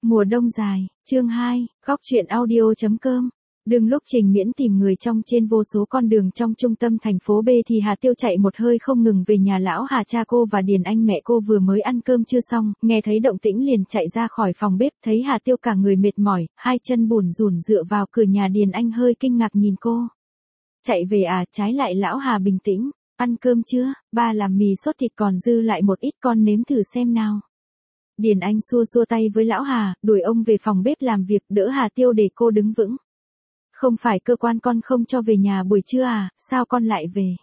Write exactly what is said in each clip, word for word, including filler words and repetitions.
Mùa đông dài, chương hai, góc truyện audio.com. Đừng lúc Trình Miễn tìm người trong trên vô số con đường trong trung tâm thành phố B thì Hà Tiêu chạy một hơi không ngừng về nhà lão Hà cha cô và Điền Anh mẹ cô vừa mới ăn cơm chưa xong, nghe thấy động tĩnh liền chạy ra khỏi phòng bếp, thấy Hà Tiêu cả người mệt mỏi, hai chân bủn rủn dựa vào cửa nhà. Điền Anh hơi kinh ngạc nhìn cô. Chạy về à? Trái lại lão Hà bình tĩnh, ăn cơm chưa? Ba làm mì sốt thịt còn dư lại một ít, con nếm thử xem nào. Điền Anh xua xua tay với lão Hà, đuổi ông về phòng bếp làm việc, đỡ Hà Tiêu để cô đứng vững. Không phải cơ quan con không cho về nhà buổi trưa à, sao con lại về?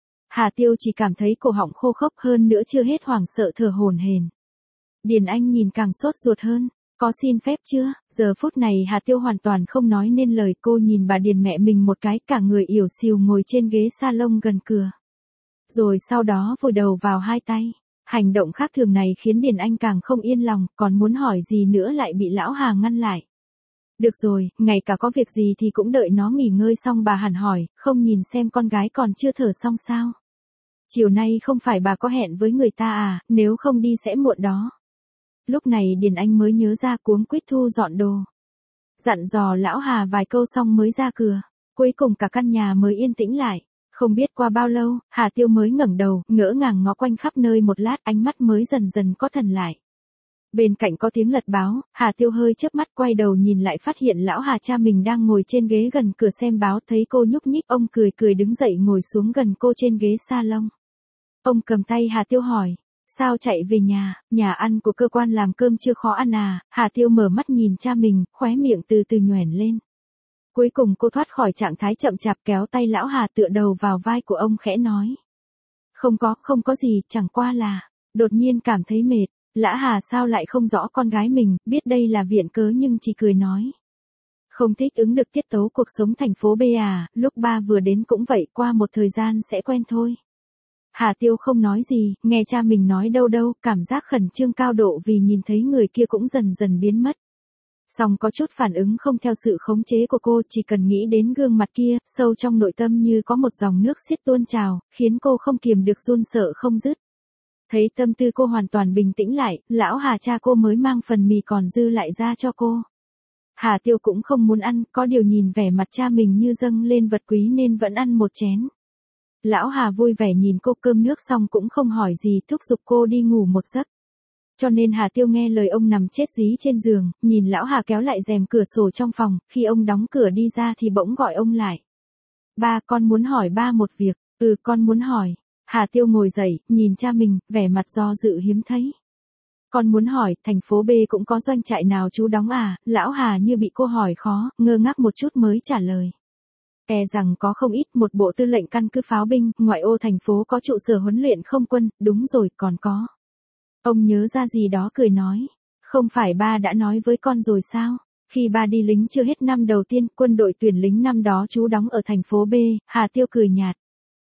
Hà Tiêu chỉ cảm thấy cổ họng khô khốc, hơn nữa chưa hết hoảng sợ thở hổn hển. Điền Anh nhìn càng sốt ruột hơn, có xin phép chưa? Giờ phút này Hà Tiêu hoàn toàn không nói nên lời, cô nhìn bà Điền mẹ mình một cái, cả người ỉu xìu ngồi trên ghế salon gần cửa. Rồi sau đó vùi đầu vào hai tay. Hành động khác thường này khiến Điền Anh càng không yên lòng, còn muốn hỏi gì nữa lại bị lão Hà ngăn lại. Được rồi, ngày cả có việc gì thì cũng đợi nó nghỉ ngơi xong bà hẳn hỏi, không nhìn xem con gái còn chưa thở xong sao? Chiều nay không phải bà có hẹn với người ta à, nếu không đi sẽ muộn đó. Lúc này Điền Anh mới nhớ ra, cuống quýt thu dọn đồ. Dặn dò lão Hà vài câu xong mới ra cửa, cuối cùng cả căn nhà mới yên tĩnh lại. Không biết qua bao lâu, Hà Tiêu mới ngẩng đầu, ngỡ ngàng ngó quanh khắp nơi một lát, ánh mắt mới dần dần có thần lại. Bên cạnh có tiếng lật báo, Hà Tiêu hơi chớp mắt quay đầu nhìn lại, phát hiện lão Hà cha mình đang ngồi trên ghế gần cửa xem báo, thấy cô nhúc nhích, ông cười cười đứng dậy ngồi xuống gần cô trên ghế salon. Ông cầm tay Hà Tiêu hỏi, sao chạy về nhà, nhà ăn của cơ quan làm cơm chưa khó ăn à? Hà Tiêu mở mắt nhìn cha mình, khóe miệng từ từ nhoẻn lên. Cuối cùng cô thoát khỏi trạng thái chậm chạp, kéo tay lão Hà tựa đầu vào vai của ông khẽ nói. Không có, không có gì, chẳng qua là, đột nhiên cảm thấy mệt. Lã Hà sao lại không rõ con gái mình, biết đây là viện cớ nhưng chỉ cười nói. Không thích ứng được tiết tấu cuộc sống thành phố B à, lúc ba vừa đến cũng vậy, qua một thời gian sẽ quen thôi. Hà Tiêu không nói gì, nghe cha mình nói đâu đâu, cảm giác khẩn trương cao độ vì nhìn thấy người kia cũng dần dần biến mất. Song có chút phản ứng không theo sự khống chế của cô, chỉ cần nghĩ đến gương mặt kia, sâu trong nội tâm như có một dòng nước xiết tuôn trào, khiến cô không kiềm được run sợ không dứt. Thấy tâm tư cô hoàn toàn bình tĩnh lại, lão Hà cha cô mới mang phần mì còn dư lại ra cho cô. Hà Tiêu cũng không muốn ăn, có điều nhìn vẻ mặt cha mình như dâng lên vật quý nên vẫn ăn một chén. Lão Hà vui vẻ nhìn cô, cơm nước xong cũng không hỏi gì, thúc giục cô đi ngủ một giấc. Cho nên Hà Tiêu nghe lời ông nằm chết dí trên giường, nhìn lão Hà kéo lại rèm cửa sổ trong phòng, khi ông đóng cửa đi ra thì bỗng gọi ông lại. Ba, con muốn hỏi ba một việc. Ừ, con muốn hỏi. Hà Tiêu ngồi dậy, nhìn cha mình, vẻ mặt do dự hiếm thấy. Con muốn hỏi, thành phố B cũng có doanh trại nào chú đóng à? Lão Hà như bị cô hỏi khó, ngơ ngác một chút mới trả lời. E rằng có không ít, một bộ tư lệnh căn cứ pháo binh, ngoại ô thành phố có trụ sở huấn luyện không quân, đúng rồi, còn có. Ông nhớ ra gì đó cười nói, không phải ba đã nói với con rồi sao? Khi ba đi lính chưa hết năm đầu tiên, quân đội tuyển lính năm đó chú đóng ở thành phố B. Hà Tiêu cười nhạt.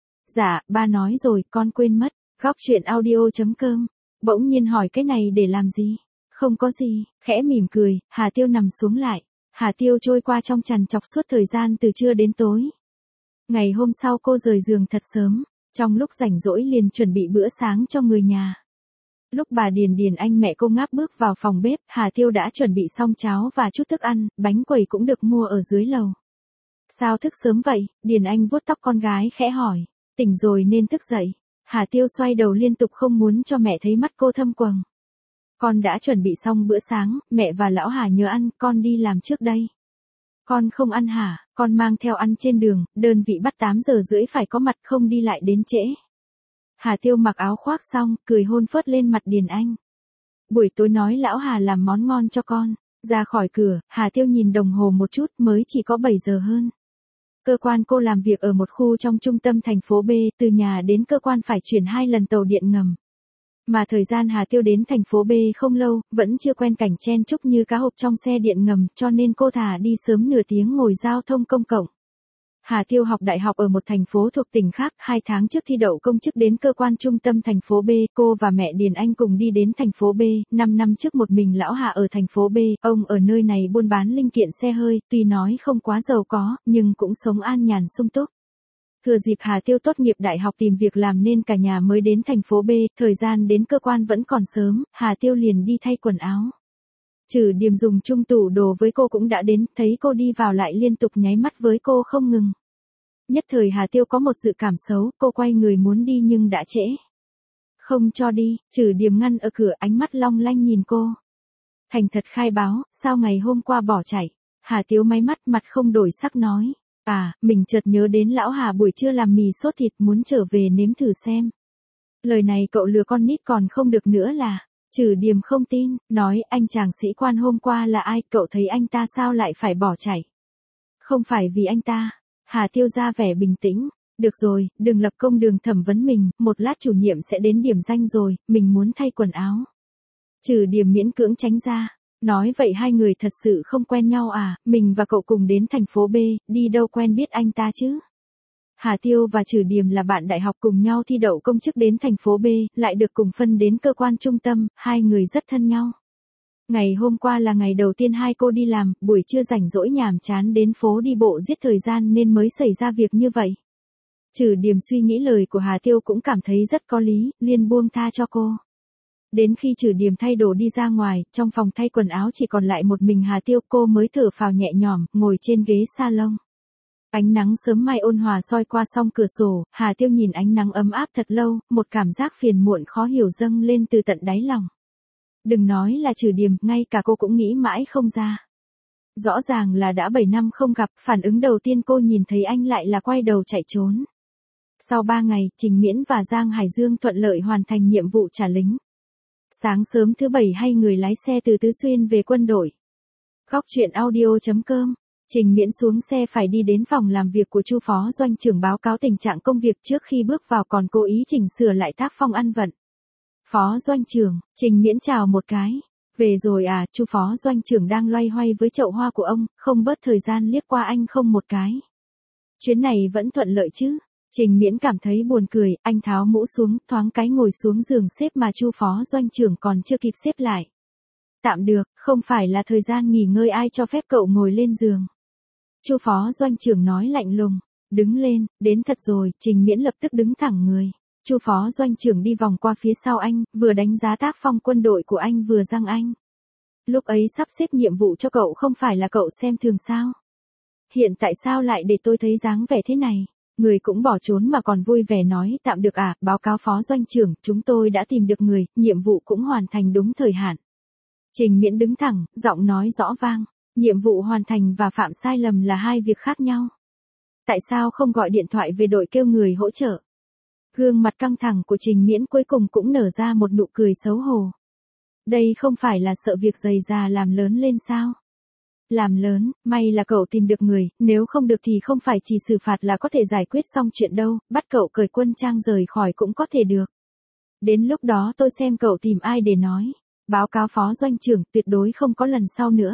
Dạ, ba nói rồi, con quên mất. Góc truyện audio.com. Bỗng nhiên hỏi cái này để làm gì? Không có gì, khẽ mỉm cười, Hà Tiêu nằm xuống lại. Hà Tiêu trôi qua trong trằn trọc suốt thời gian từ trưa đến tối. Ngày hôm sau cô rời giường thật sớm, trong lúc rảnh rỗi liền chuẩn bị bữa sáng cho người nhà. Lúc bà Điền Điền Anh mẹ cô ngáp bước vào phòng bếp, Hà Tiêu đã chuẩn bị xong cháo và chút thức ăn, bánh quẩy cũng được mua ở dưới lầu. Sao thức sớm vậy? Điền Anh vuốt tóc con gái khẽ hỏi. Tỉnh rồi nên thức dậy. Hà Tiêu xoay đầu liên tục không muốn cho mẹ thấy mắt cô thâm quầng. Con đã chuẩn bị xong bữa sáng, mẹ và lão Hà nhớ ăn, con đi làm trước đây. Con không ăn hả? Con mang theo ăn trên đường, đơn vị bắt tám giờ rưỡi phải có mặt, không đi lại đến trễ. Hà Tiêu mặc áo khoác xong, cười hôn phớt lên mặt Điền Anh. Buổi tối nói lão Hà làm món ngon cho con. Ra khỏi cửa, Hà Tiêu nhìn đồng hồ một chút, mới chỉ có bảy giờ hơn. Cơ quan cô làm việc ở một khu trong trung tâm thành phố B, từ nhà đến cơ quan phải chuyển hai lần tàu điện ngầm. Mà thời gian Hà Tiêu đến thành phố B không lâu, vẫn chưa quen cảnh chen chúc như cá hộp trong xe điện ngầm, cho nên cô thà đi sớm nửa tiếng ngồi giao thông công cộng. Hà Tiêu học đại học ở một thành phố thuộc tỉnh khác, hai tháng trước thi đậu công chức đến cơ quan trung tâm thành phố B, cô và mẹ Điền Anh cùng đi đến thành phố B, năm năm trước một mình lão Hà ở thành phố B, ông ở nơi này buôn bán linh kiện xe hơi, tuy nói không quá giàu có, nhưng cũng sống an nhàn sung túc. Thừa dịp Hà Tiêu tốt nghiệp đại học tìm việc làm nên cả nhà mới đến thành phố B, thời gian đến cơ quan vẫn còn sớm, Hà Tiêu liền đi thay quần áo. Trừ Điềm dùng chung tủ đồ với cô cũng đã đến, thấy cô đi vào lại liên tục nháy mắt với cô không ngừng. Nhất thời Hà Tiêu có một dự cảm xấu, cô quay người muốn đi nhưng đã trễ. Không cho đi, Trừ Điềm ngăn ở cửa, ánh mắt long lanh nhìn cô. Thành thật khai báo, sao ngày hôm qua bỏ chạy? Hà Tiêu máy mắt, mặt không đổi sắc nói. À, mình chợt nhớ đến lão Hà buổi trưa làm mì sốt thịt, muốn trở về nếm thử xem. Lời này cậu lừa con nít còn không được nữa là. Trừ Điềm không tin, nói anh chàng sĩ quan hôm qua là ai, cậu thấy anh ta sao lại phải bỏ chạy? Không phải vì anh ta. Hà Tiêu ra vẻ bình tĩnh. Được rồi, đừng lập công đường thẩm vấn mình, một lát chủ nhiệm sẽ đến điểm danh rồi, mình muốn thay quần áo. Trừ Điềm miễn cưỡng tránh ra. Nói vậy hai người thật sự không quen nhau à, mình và cậu cùng đến thành phố B, đi đâu quen biết anh ta chứ? Hà Tiêu và Trừ Điềm là bạn đại học cùng nhau thi đậu công chức đến thành phố B, lại được cùng phân đến cơ quan trung tâm, hai người rất thân nhau. Ngày hôm qua là ngày đầu tiên hai cô đi làm, buổi trưa rảnh rỗi nhàm chán đến phố đi bộ giết thời gian nên mới xảy ra việc như vậy. Trừ Điềm suy nghĩ lời của Hà Tiêu cũng cảm thấy rất có lý, liền buông tha cho cô. Đến khi Trừ Điềm thay đồ đi ra ngoài, trong phòng thay quần áo chỉ còn lại một mình Hà Tiêu, cô mới thở phào nhẹ nhõm, ngồi trên ghế salon. Ánh nắng sớm mai ôn hòa soi qua song cửa sổ, Hà Tiêu nhìn ánh nắng ấm áp thật lâu, một cảm giác phiền muộn khó hiểu dâng lên từ tận đáy lòng. Đừng nói là Trừ Điềm, ngay cả cô cũng nghĩ mãi không ra. Rõ ràng là đã bảy năm không gặp, phản ứng đầu tiên cô nhìn thấy anh lại là quay đầu chạy trốn. Sau ba ngày, Trình Miễn và Giang Hải Dương thuận lợi hoàn thành nhiệm vụ trả lính. Sáng sớm thứ bảy hai người lái xe từ Tứ Xuyên về quân đội. Góc truyện audio chấm com. Trình Miễn xuống xe phải đi đến phòng làm việc của Chu phó doanh trưởng báo cáo tình trạng công việc, trước khi bước vào còn cố ý chỉnh sửa lại tác phong ăn vận. Phó doanh trưởng, Trình Miễn chào một cái. Về rồi à, Chu phó doanh trưởng đang loay hoay với chậu hoa của ông, không bớt thời gian liếc qua anh không một cái. Chuyến này vẫn thuận lợi chứ? Trình Miễn cảm thấy buồn cười, anh tháo mũ xuống, thoáng cái ngồi xuống giường xếp mà Chu phó doanh trưởng còn chưa kịp xếp lại. Tạm được, không phải là thời gian nghỉ ngơi, ai cho phép cậu ngồi lên giường. Chu phó doanh trưởng nói lạnh lùng. Đứng lên, đến thật rồi. Trình Miễn lập tức đứng thẳng người. Chu phó doanh trưởng đi vòng qua phía sau anh, vừa đánh giá tác phong quân đội của anh vừa giăng anh. Lúc ấy sắp xếp nhiệm vụ cho cậu không phải là cậu xem thường sao? Hiện tại sao lại để tôi thấy dáng vẻ thế này? Người cũng bỏ trốn mà còn vui vẻ nói tạm được à, báo cáo phó doanh trưởng, chúng tôi đã tìm được người, nhiệm vụ cũng hoàn thành đúng thời hạn. Trình Miễn đứng thẳng, giọng nói rõ vang. Nhiệm vụ hoàn thành và phạm sai lầm là hai việc khác nhau. Tại sao không gọi điện thoại về đội kêu người hỗ trợ? Gương mặt căng thẳng của Trình Miễn cuối cùng cũng nở ra một nụ cười xấu hổ. Đây không phải là sợ việc dày già làm lớn lên sao? Làm lớn, may là cậu tìm được người, nếu không được thì không phải chỉ xử phạt là có thể giải quyết xong chuyện đâu, bắt cậu cởi quân trang rời khỏi cũng có thể được. Đến lúc đó tôi xem cậu tìm ai để nói. Báo cáo phó doanh trưởng, tuyệt đối không có lần sau nữa.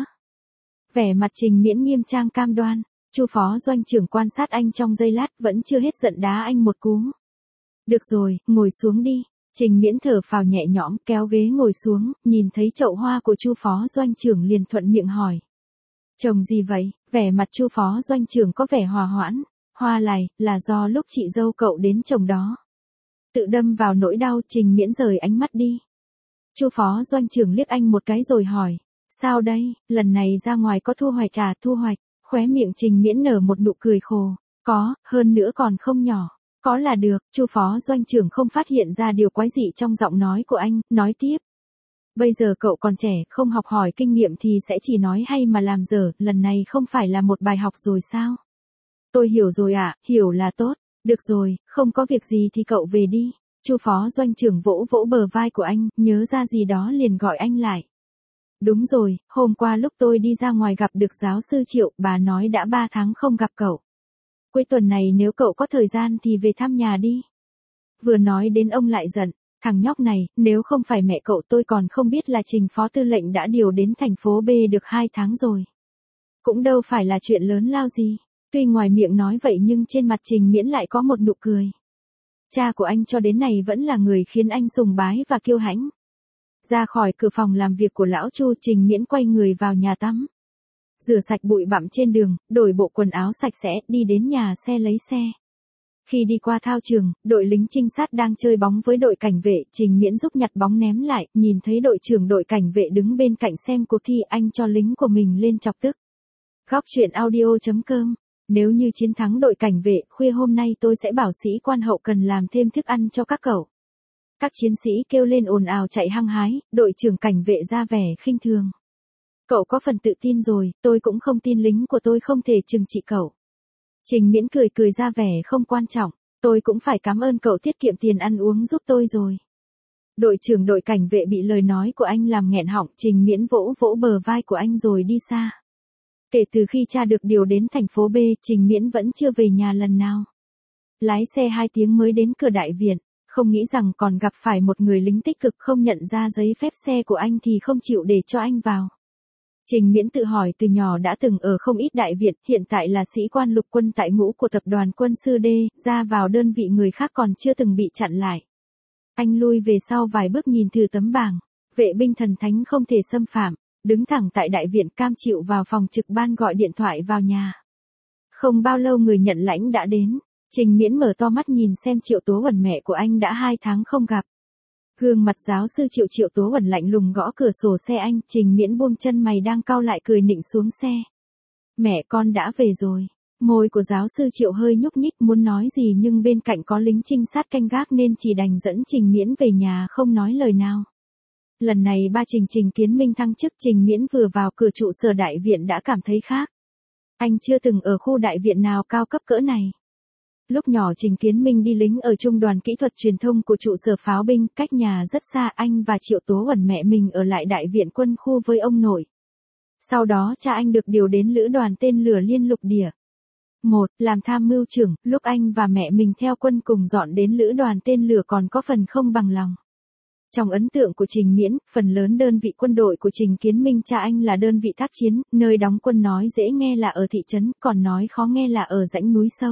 Vẻ mặt Trình Miễn nghiêm trang cam đoan. Chu phó doanh trưởng quan sát anh trong giây lát, vẫn chưa hết giận đá anh một cú. Được rồi, ngồi xuống đi. Trình Miễn thở phào nhẹ nhõm, kéo ghế ngồi xuống, nhìn thấy chậu hoa của Chu phó doanh trưởng liền thuận miệng hỏi. Trồng gì vậy? Vẻ mặt Chu phó doanh trưởng có vẻ hòa hoãn. Hoa này, là do lúc chị dâu cậu đến trồng đó. Tự đâm vào nỗi đau, Trình Miễn rời ánh mắt đi. Chu phó doanh trưởng liếc anh một cái rồi hỏi. Sao đây, lần này ra ngoài có thu hoạch à? Thu hoạch, khóe miệng Trình Miễn nở một nụ cười khổ. Có, hơn nữa còn không nhỏ. Có là được, Chu phó doanh trưởng không phát hiện ra điều quái dị trong giọng nói của anh, nói tiếp. Bây giờ cậu còn trẻ, không học hỏi kinh nghiệm thì sẽ chỉ nói hay mà làm dở, lần này không phải là một bài học rồi sao? Tôi hiểu rồi ạ, à, hiểu là tốt. Được rồi, không có việc gì thì cậu về đi. Chu phó doanh trưởng vỗ vỗ bờ vai của anh, nhớ ra gì đó liền gọi anh lại. Đúng rồi, hôm qua lúc tôi đi ra ngoài gặp được giáo sư Triệu, bà nói đã ba tháng không gặp cậu. Cuối tuần này nếu cậu có thời gian thì về thăm nhà đi. Vừa nói đến ông lại giận, thằng nhóc này, nếu không phải mẹ cậu tôi còn không biết là Trình phó tư lệnh đã điều đến thành phố B được hai tháng rồi. Cũng đâu phải là chuyện lớn lao gì. Tuy ngoài miệng nói vậy nhưng trên mặt Trình Miễn lại có một nụ cười. Cha của anh cho đến này vẫn là người khiến anh sùng bái và kiêu hãnh. Ra khỏi cửa phòng làm việc của lão Chu, Trình Miễn quay người vào nhà tắm. Rửa sạch bụi bặm trên đường, đổi bộ quần áo sạch sẽ, đi đến nhà xe lấy xe. Khi đi qua thao trường, đội lính trinh sát đang chơi bóng với đội cảnh vệ, Trình Miễn giúp nhặt bóng ném lại, nhìn thấy đội trưởng đội cảnh vệ đứng bên cạnh xem cuộc thi, anh cho lính của mình lên chọc tức. Góc truyện audio chấm com. Nếu như chiến thắng đội cảnh vệ, khuya hôm nay tôi sẽ bảo sĩ quan hậu cần làm thêm thức ăn cho các cậu. Các chiến sĩ kêu lên ồn ào chạy hăng hái, đội trưởng cảnh vệ ra vẻ khinh thường. Cậu có phần tự tin rồi, tôi cũng không tin lính của tôi không thể trừng trị cậu. Trình Miễn cười cười ra vẻ không quan trọng, tôi cũng phải cảm ơn cậu tiết kiệm tiền ăn uống giúp tôi rồi. Đội trưởng đội cảnh vệ bị lời nói của anh làm nghẹn họng, Trình Miễn vỗ vỗ bờ vai của anh rồi đi xa. Kể từ khi cha được điều đến thành phố B, Trình Miễn vẫn chưa về nhà lần nào. Lái xe hai tiếng mới đến cửa đại viện, không nghĩ rằng còn gặp phải một người lính tích cực không nhận ra giấy phép xe của anh thì không chịu để cho anh vào. Trình Miễn tự hỏi từ nhỏ đã từng ở không ít đại viện, hiện tại là sĩ quan lục quân tại ngũ của tập đoàn quân sư D, ra vào đơn vị người khác còn chưa từng bị chặn lại. Anh lui về sau vài bước nhìn thử tấm bảng, vệ binh thần thánh không thể xâm phạm, đứng thẳng tại đại viện cam chịu vào phòng trực ban gọi điện thoại vào nhà. Không bao lâu người nhận lãnh đã đến, Trình Miễn mở to mắt nhìn xem Triệu Tố Huẩn mẹ của anh đã hai tháng không gặp. Gương mặt giáo sư Triệu Triệu Tố Huẩn lạnh lùng gõ cửa sổ xe anh, Trình Miễn buông chân mày đang cau lại cười nịnh xuống xe. Mẹ con đã về rồi. Môi của giáo sư Triệu hơi nhúc nhích muốn nói gì nhưng bên cạnh có lính trinh sát canh gác nên chỉ đành dẫn Trình Miễn về nhà không nói lời nào. Lần này ba Trình Trình Kiến Minh thăng chức, Trình Miễn vừa vào cửa trụ sở đại viện đã cảm thấy khác. Anh chưa từng ở khu đại viện nào cao cấp cỡ này. Lúc nhỏ Trình Kiến Minh đi lính ở Trung đoàn Kỹ thuật Truyền thông của trụ sở pháo binh, cách nhà rất xa, anh và Triệu Tố Huẩn mẹ mình ở lại đại viện quân khu với ông nội. Sau đó cha anh được điều đến lữ đoàn tên lửa liên lục địa. Một, làm tham mưu trưởng, lúc anh và mẹ mình theo quân cùng dọn đến lữ đoàn tên lửa còn có phần không bằng lòng. Trong ấn tượng của Trình Miễn, phần lớn đơn vị quân đội của Trình Kiến Minh cha anh là đơn vị tác chiến, nơi đóng quân nói dễ nghe là ở thị trấn, còn nói khó nghe là ở rãnh núi sâu.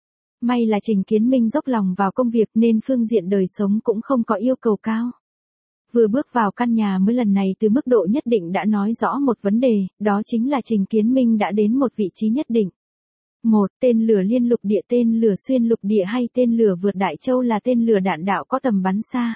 May là Trình Kiến Minh dốc lòng vào công việc nên phương diện đời sống cũng không có yêu cầu cao. Vừa bước vào căn nhà mới lần này từ mức độ nhất định đã nói rõ một vấn đề, đó chính là Trình Kiến Minh đã đến một vị trí nhất định. Một, tên lửa liên lục địa, tên lửa xuyên lục địa hay tên lửa vượt Đại Châu là tên lửa đạn đạo có tầm bắn xa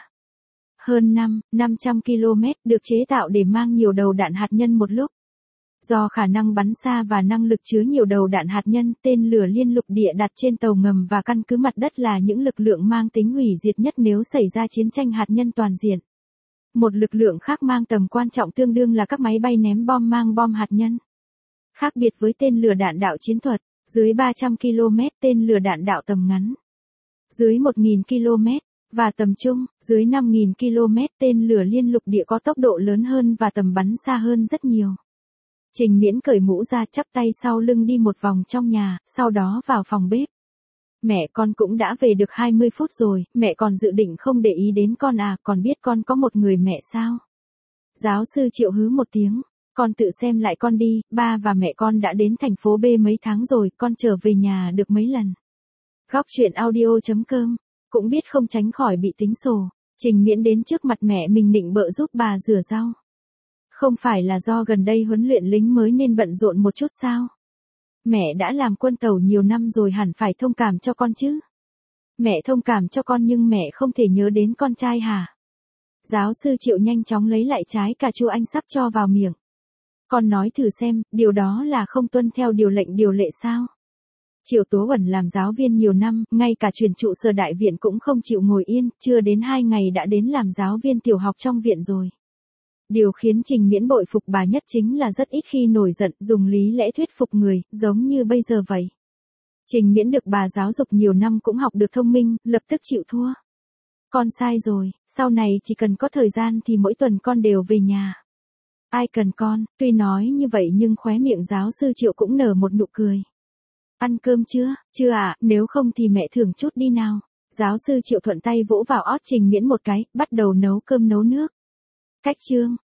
hơn năm, năm trăm ki lô mét, được chế tạo để mang nhiều đầu đạn hạt nhân một lúc. Do khả năng bắn xa và năng lực chứa nhiều đầu đạn hạt nhân, tên lửa liên lục địa đặt trên tàu ngầm và căn cứ mặt đất là những lực lượng mang tính hủy diệt nhất nếu xảy ra chiến tranh hạt nhân toàn diện. Một lực lượng khác mang tầm quan trọng tương đương là các máy bay ném bom mang bom hạt nhân. Khác biệt với tên lửa đạn đạo chiến thuật, dưới ba trăm ki lô mét tên lửa đạn đạo tầm ngắn, dưới một nghìn ki lô mét, và tầm trung, dưới năm nghìn ki lô mét tên lửa liên lục địa có tốc độ lớn hơn và tầm bắn xa hơn rất nhiều. Trình Miễn cởi mũ ra chắp tay sau lưng đi một vòng trong nhà, sau đó vào phòng bếp. Mẹ con cũng đã về được hai mươi phút rồi, mẹ còn dự định không để ý đến con à, còn biết con có một người mẹ sao? Giáo sư Triệu hứ một tiếng, con tự xem lại con đi, ba và mẹ con đã đến thành phố B mấy tháng rồi, con trở về nhà được mấy lần. Góc truyện audio chấm com, cũng biết không tránh khỏi bị tính sổ, Trình Miễn đến trước mặt mẹ mình nịnh bợ giúp bà rửa rau. Không phải là do gần đây huấn luyện lính mới nên bận rộn một chút sao? Mẹ đã làm quân tàu nhiều năm rồi hẳn phải thông cảm cho con chứ? Mẹ thông cảm cho con nhưng mẹ không thể nhớ đến con trai hả? Giáo sư Triệu nhanh chóng lấy lại trái cà chua anh sắp cho vào miệng. Con nói thử xem, điều đó là không tuân theo điều lệnh điều lệ sao? Triệu Tố Huẩn làm giáo viên nhiều năm, ngay cả chuyển trụ sở đại viện cũng không chịu ngồi yên, chưa đến hai ngày đã đến làm giáo viên tiểu học trong viện rồi. Điều khiến Trình Miễn bội phục bà nhất chính là rất ít khi nổi giận, dùng lý lẽ thuyết phục người, giống như bây giờ vậy. Trình Miễn được bà giáo dục nhiều năm cũng học được thông minh, lập tức chịu thua. Con sai rồi, sau này chỉ cần có thời gian thì mỗi tuần con đều về nhà. Ai cần con, tuy nói như vậy nhưng khóe miệng giáo sư Triệu cũng nở một nụ cười. Ăn cơm chưa, chưa ạ, à, nếu không thì mẹ thưởng chút đi nào. Giáo sư Triệu thuận tay vỗ vào ót Trình Miễn một cái, bắt đầu nấu cơm nấu nước. Cách chương,